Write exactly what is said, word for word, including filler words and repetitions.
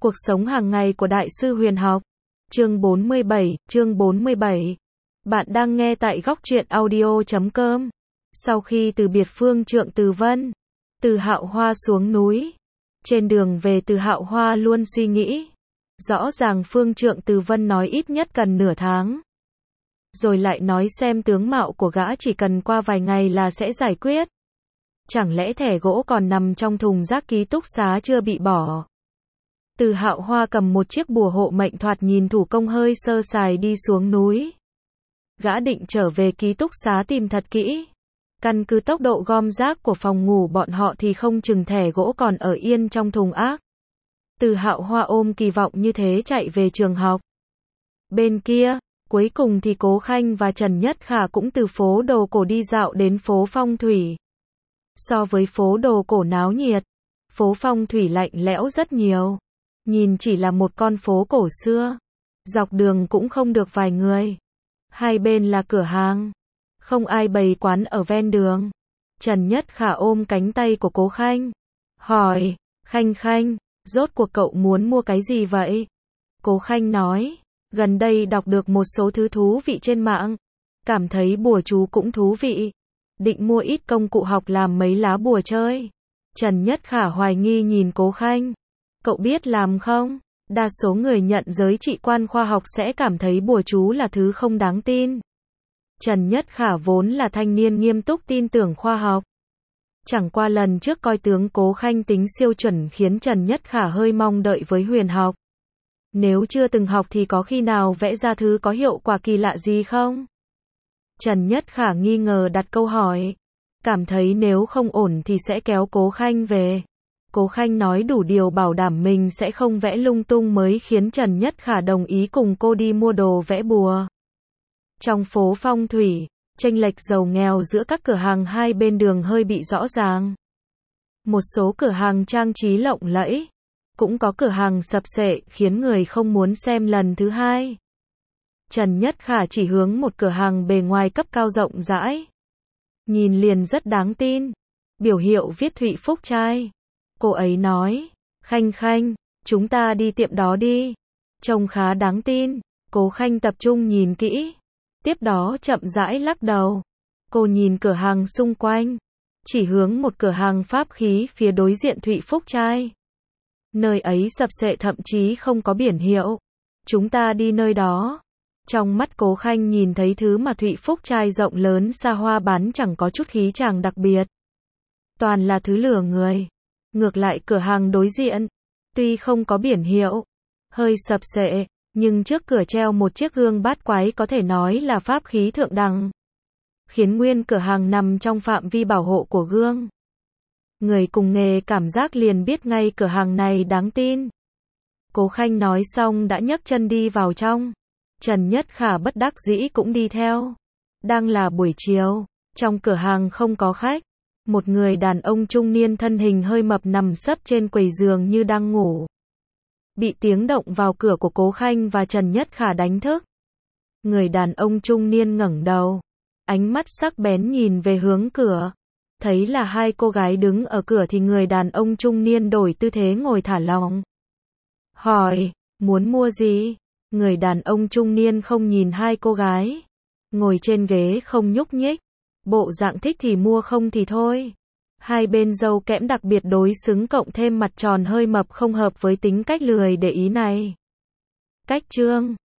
Cuộc sống hàng ngày của Đại sư Huyền học. Chương bốn mươi bảy, chương bốn mươi bảy. Bạn đang nghe tại góc truyện audio chấm com. Sau khi từ biệt Phương Trượng Từ Vân, Từ Hạo Hoa xuống núi. Trên đường về, Từ Hạo Hoa luôn suy nghĩ. Rõ ràng Phương Trượng Từ Vân nói ít nhất cần nửa tháng. Rồi lại nói xem tướng mạo của gã chỉ cần qua vài ngày là sẽ giải quyết. Chẳng lẽ thẻ gỗ còn nằm trong thùng rác ký túc xá chưa bị bỏ? Từ Hạo Hoa cầm một chiếc bùa hộ mệnh thoạt nhìn thủ công hơi sơ sài đi xuống núi. Gã định trở về ký túc xá tìm thật kỹ. Căn cứ tốc độ gom rác của phòng ngủ bọn họ thì không chừng thẻ gỗ còn ở yên trong thùng ác. Từ Hạo Hoa ôm kỳ vọng như thế chạy về trường học. Bên kia, cuối cùng thì Cố Khanh và Trần Nhất Khả cũng từ phố đồ cổ đi dạo đến phố Phong Thủy. So với phố đồ cổ náo nhiệt, phố Phong Thủy lạnh lẽo rất nhiều. Nhìn chỉ là một con phố cổ xưa. Dọc đường cũng không được vài người. Hai bên là cửa hàng. Không ai bày quán ở ven đường. Trần Nhất Khả ôm cánh tay của Cố Khanh. Hỏi, Khanh Khanh, rốt cuộc cậu muốn mua cái gì vậy? Cố Khanh nói, gần đây đọc được một số thứ thú vị trên mạng. Cảm thấy bùa chú cũng thú vị. Định mua ít công cụ học làm mấy lá bùa chơi. Trần Nhất Khả hoài nghi nhìn Cố Khanh. Cậu biết làm không? Đa số người nhận giới trị quan khoa học sẽ cảm thấy bùa chú là thứ không đáng tin. Trần Nhất Khả vốn là thanh niên nghiêm túc tin tưởng khoa học. Chẳng qua lần trước coi tướng Cố Khanh tính siêu chuẩn khiến Trần Nhất Khả hơi mong đợi với huyền học. Nếu chưa từng học thì có khi nào vẽ ra thứ có hiệu quả kỳ lạ gì không? Trần Nhất Khả nghi ngờ đặt câu hỏi. Cảm thấy nếu không ổn thì sẽ kéo Cố Khanh về. Cố Khanh nói đủ điều bảo đảm mình sẽ không vẽ lung tung mới khiến Trần Nhất Khả đồng ý cùng cô đi mua đồ vẽ bùa. Trong phố Phong Thủy, chênh lệch giàu nghèo giữa các cửa hàng hai bên đường hơi bị rõ ràng. Một số cửa hàng trang trí lộng lẫy, cũng có cửa hàng sập xệ khiến người không muốn xem lần thứ hai. Trần Nhất Khả chỉ hướng một cửa hàng bề ngoài cấp cao rộng rãi. Nhìn liền rất đáng tin. Biểu hiệu viết Thụy Phúc Trai. Cô ấy nói, Khanh Khanh, chúng ta đi tiệm đó đi. Trông khá đáng tin. Cố Khanh tập trung nhìn kỹ. Tiếp đó chậm rãi lắc đầu. Cô nhìn cửa hàng xung quanh. Chỉ hướng một cửa hàng pháp khí phía đối diện Thụy Phúc Trai. Nơi ấy sập xệ thậm chí không có biển hiệu. Chúng ta đi nơi đó. Trong mắt Cố Khanh nhìn thấy thứ mà Thụy Phúc Trai rộng lớn xa hoa bán chẳng có chút khí chàng đặc biệt. Toàn là thứ lừa người. Ngược lại cửa hàng đối diện, tuy không có biển hiệu, hơi sập xệ, nhưng trước cửa treo một chiếc gương bát quái có thể nói là pháp khí thượng đẳng. Khiến nguyên cửa hàng nằm trong phạm vi bảo hộ của gương. Người cùng nghề cảm giác liền biết ngay cửa hàng này đáng tin. Cố Khanh nói xong đã nhấc chân đi vào trong. Trần Nhất Khả bất đắc dĩ cũng đi theo. Đang là buổi chiều, trong cửa hàng không có khách. Một người đàn ông trung niên thân hình hơi mập nằm sấp trên quầy giường như đang ngủ. Bị tiếng động vào cửa của Cố Khanh và Trần Nhất Khả đánh thức. Người đàn ông trung niên ngẩng đầu. Ánh mắt sắc bén nhìn về hướng cửa. Thấy là hai cô gái đứng ở cửa thì người đàn ông trung niên đổi tư thế ngồi thả lỏng. Hỏi, muốn mua gì? Người đàn ông trung niên không nhìn hai cô gái. Ngồi trên ghế không nhúc nhích. Bộ dạng thích thì mua không thì thôi. Hai bên râu kẽm đặc biệt đối xứng cộng thêm mặt tròn hơi mập không hợp với tính cách lười để ý này. Cách chương